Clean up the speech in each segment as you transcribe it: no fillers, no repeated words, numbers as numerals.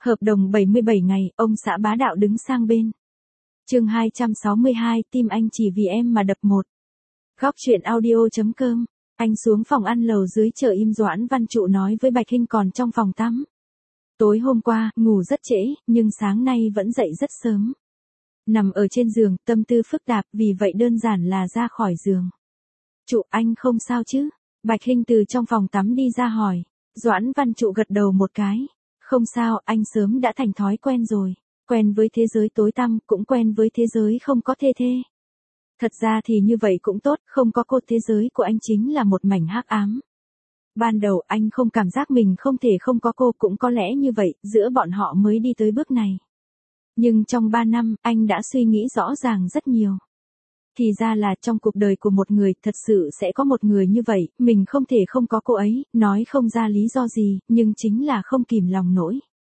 Hợp đồng 77 ngày, ông xã bá đạo đứng sang bên. Chương 262, tim anh chỉ vì em mà đập một. Góc truyện audio.com. Anh xuống phòng ăn lầu dưới chờ im. Doãn Văn Trụ nói với Bạch Hinh còn trong phòng tắm. Tối hôm qua, ngủ rất trễ, nhưng sáng nay vẫn dậy rất sớm. Nằm ở trên giường, tâm tư phức tạp, vì vậy đơn giản là ra khỏi giường. Trụ, anh không sao chứ? Bạch Hinh từ trong phòng tắm đi ra hỏi. Doãn Văn Trụ gật đầu một cái. Không sao, anh sớm đã thành thói quen rồi. Quen với thế giới tối tăm, cũng quen với thế giới không có thê thê. Thật ra thì như vậy cũng tốt, không có cô, thế giới của anh chính là một mảnh hắc ám. Ban đầu anh không cảm giác mình không thể không có cô, cũng có lẽ như vậy, giữa bọn họ mới đi tới bước này. Nhưng trong 3 năm, anh đã suy nghĩ rõ ràng rất nhiều. Thì ra là trong cuộc đời của một người, thật sự sẽ có một người như vậy, mình không thể không có cô ấy, nói không ra lý do gì, nhưng chính là không kìm lòng nổi.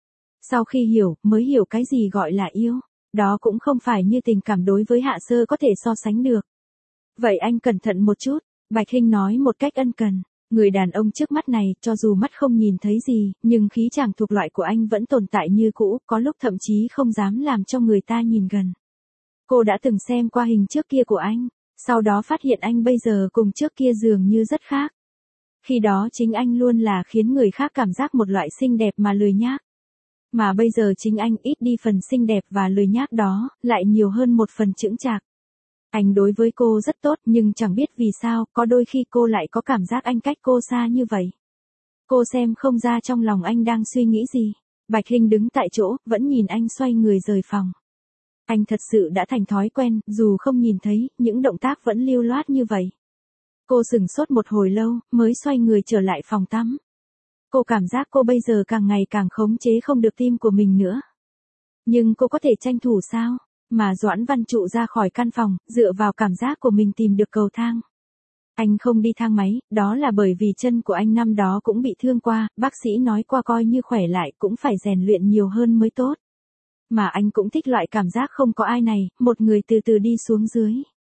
Sau khi hiểu, mới hiểu cái gì gọi là yêu. Đó cũng không phải như tình cảm đối với Hạ Sơ có thể so sánh được. Vậy anh cẩn thận một chút, Bạch Hinh nói một cách ân cần. Người đàn ông trước mắt này, cho dù mắt không nhìn thấy gì, nhưng khí chàng thuộc loại của anh vẫn tồn tại như cũ, có lúc thậm chí không dám làm cho người ta nhìn gần. Cô đã từng xem qua hình trước kia của anh, sau đó phát hiện anh bây giờ cùng trước kia dường như rất khác. Khi đó chính anh luôn là khiến người khác cảm giác một loại xinh đẹp mà lười nhác. Mà bây giờ chính anh ít đi phần xinh đẹp và lười nhác đó, lại nhiều hơn một phần chững chạc. Anh đối với cô rất tốt, nhưng chẳng biết vì sao, có đôi khi cô lại có cảm giác anh cách cô xa như vậy. Cô xem không ra trong lòng anh đang suy nghĩ gì. Bạch Hinh đứng tại chỗ, vẫn nhìn anh xoay người rời phòng. Anh thật sự đã thành thói quen, dù không nhìn thấy, những động tác vẫn lưu loát như vậy. Cô sửng sốt một hồi lâu, mới xoay người trở lại phòng tắm. Cô cảm giác cô bây giờ càng ngày càng khống chế không được tim của mình nữa. Nhưng cô có thể tranh thủ sao? Mà Doãn Văn Trụ ra khỏi căn phòng, dựa vào cảm giác của mình tìm được cầu thang. Anh không đi thang máy, đó là bởi vì chân của anh năm đó cũng bị thương qua, bác sĩ nói qua coi như khỏe lại cũng phải rèn luyện nhiều hơn mới tốt. Mà anh cũng thích loại cảm giác không có ai này, một người từ từ đi xuống dưới.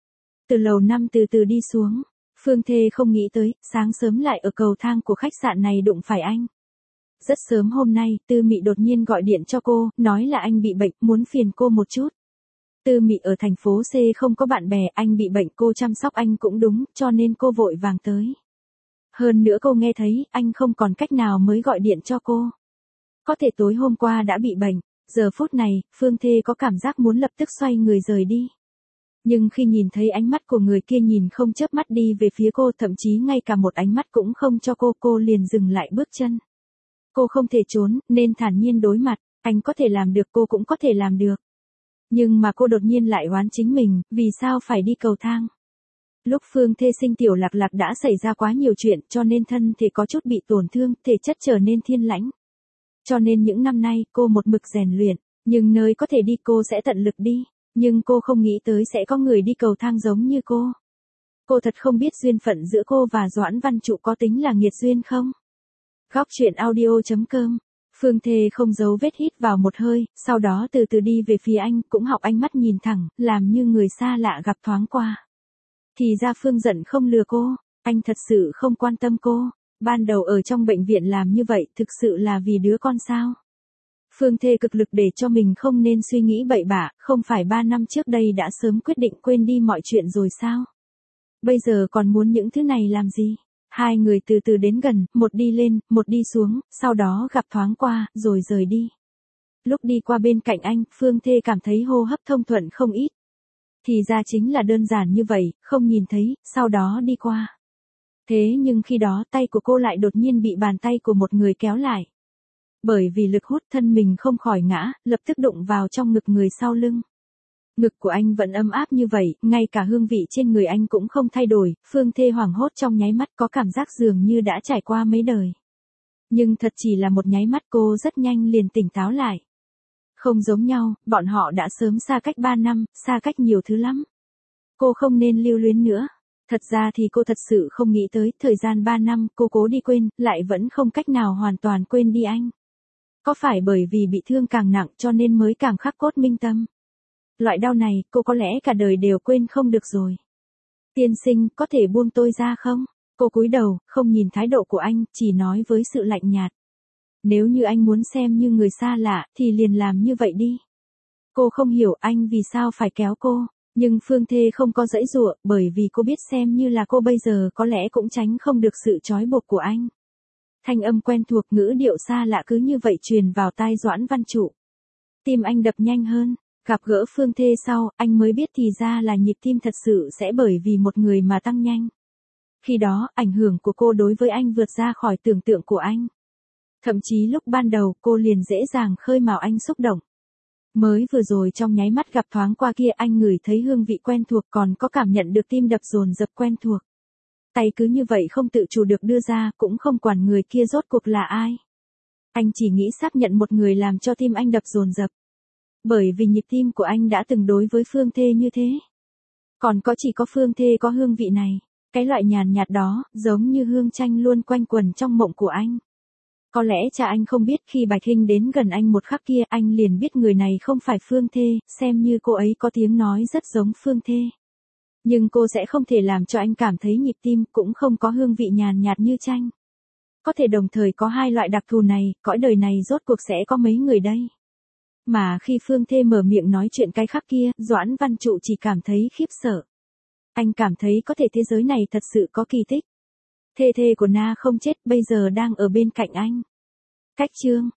Từ lầu 5 từ từ đi xuống. Phương Thê không nghĩ tới, sáng sớm lại ở cầu thang của khách sạn này đụng phải anh. Rất sớm hôm nay, Tư Mị đột nhiên gọi điện cho cô, nói là anh bị bệnh, muốn phiền cô một chút. Tư Mị ở thành phố C không có bạn bè, anh bị bệnh cô chăm sóc anh cũng đúng, cho nên cô vội vàng tới. Hơn nữa cô nghe thấy, anh không còn cách nào mới gọi điện cho cô. Có thể tối hôm qua đã bị bệnh, giờ phút này, Phương Thê có cảm giác muốn lập tức xoay người rời đi. Nhưng khi nhìn thấy ánh mắt của người kia nhìn không chớp mắt đi về phía cô, thậm chí ngay cả một ánh mắt cũng không cho cô liền dừng lại bước chân. Cô không thể trốn, nên thản nhiên đối mặt, anh có thể làm được, cô cũng có thể làm được. Nhưng mà cô đột nhiên lại oán chính mình, vì sao phải đi cầu thang. Lúc Phương Thê sinh Tiểu Lạc Lạc đã xảy ra quá nhiều chuyện, cho nên thân thể có chút bị tổn thương, thể chất trở nên thiên lãnh. Cho nên những năm nay, cô một mực rèn luyện, nhưng nơi có thể đi cô sẽ tận lực đi. Nhưng cô không nghĩ tới sẽ có người đi cầu thang giống như cô. Cô thật không biết duyên phận giữa cô và Doãn Văn Trụ có tính là nghiệt duyên không? Góc truyện audio.com. Phương Thê không giấu vết hít vào một hơi, sau đó từ từ đi về phía anh, cũng học ánh mắt nhìn thẳng, làm như người xa lạ gặp thoáng qua. Thì ra Phương giận không lừa cô, anh thật sự không quan tâm cô. Ban đầu ở trong bệnh viện làm như vậy thực sự là vì đứa con sao? Phương Thê cực lực để cho mình không nên suy nghĩ bậy bạ, không phải 3 năm trước đây đã sớm quyết định quên đi mọi chuyện rồi sao? Bây giờ còn muốn những thứ này làm gì? Hai người từ từ đến gần, một đi lên, một đi xuống, sau đó gặp thoáng qua, rồi rời đi. Lúc đi qua bên cạnh anh, Phương Thê cảm thấy hô hấp thông thuận không ít. Thì ra chính là đơn giản như vậy, không nhìn thấy, sau đó đi qua. Thế nhưng khi đó tay của cô lại đột nhiên bị bàn tay của một người kéo lại. Bởi vì lực hút thân mình không khỏi ngã, lập tức đụng vào trong ngực người sau lưng. Ngực của anh vẫn ấm áp như vậy, ngay cả hương vị trên người anh cũng không thay đổi, Phương Thê hoảng hốt trong nháy mắt có cảm giác dường như đã trải qua mấy đời. Nhưng thật chỉ là một nháy mắt, cô rất nhanh liền tỉnh táo lại. Không giống nhau, bọn họ đã sớm xa cách 3 năm, xa cách nhiều thứ lắm. Cô không nên lưu luyến nữa. Thật ra thì cô thật sự không nghĩ tới, thời gian 3 năm cô cố đi quên, lại vẫn không cách nào hoàn toàn quên đi anh. Có phải bởi vì bị thương càng nặng cho nên mới càng khắc cốt minh tâm? Loại đau này, cô có lẽ cả đời đều quên không được rồi. Tiên sinh, có thể buông tôi ra không? Cô cúi đầu, không nhìn thái độ của anh, chỉ nói với sự lạnh nhạt. Nếu như anh muốn xem như người xa lạ, thì liền làm như vậy đi. Cô không hiểu anh vì sao phải kéo cô, nhưng Phương Thê không có giãy giụa, bởi vì cô biết xem như là cô bây giờ có lẽ cũng tránh không được sự trói buộc của anh. Thanh âm quen thuộc, ngữ điệu xa lạ cứ như vậy truyền vào tai Doãn Văn Trụ. Tim anh đập nhanh hơn, gặp gỡ Phương Thê sau, anh mới biết thì ra là nhịp tim thật sự sẽ bởi vì một người mà tăng nhanh. Khi đó, ảnh hưởng của cô đối với anh vượt ra khỏi tưởng tượng của anh. Thậm chí lúc ban đầu cô liền dễ dàng khơi mào anh xúc động. Mới vừa rồi trong nháy mắt gặp thoáng qua kia anh ngửi thấy hương vị quen thuộc, còn có cảm nhận được tim đập dồn dập quen thuộc. Tay cứ như vậy không tự chủ được đưa ra, cũng không quản người kia rốt cuộc là ai. Anh chỉ nghĩ xác nhận một người làm cho tim anh đập dồn dập. Bởi vì nhịp tim của anh đã từng đối với Phương Thê như thế. Còn chỉ có Phương Thê có hương vị này. Cái loại nhàn nhạt đó, giống như hương chanh luôn quanh quẩn trong mộng của anh. Có lẽ cha anh không biết khi Bạch Hinh đến gần anh một khắc kia anh liền biết người này không phải Phương Thê, xem như cô ấy có tiếng nói rất giống Phương Thê. Nhưng cô sẽ không thể làm cho anh cảm thấy nhịp tim, cũng không có hương vị nhàn nhạt như chanh. Có thể đồng thời có hai loại đặc thù này, cõi đời này rốt cuộc sẽ có mấy người đây. Mà khi Phương Thê mở miệng nói chuyện cái khắc kia, Doãn Văn Trụ chỉ cảm thấy khiếp sợ. Anh cảm thấy có thể thế giới này thật sự có kỳ tích. Thê của Na không chết bây giờ đang ở bên cạnh anh. Cách chương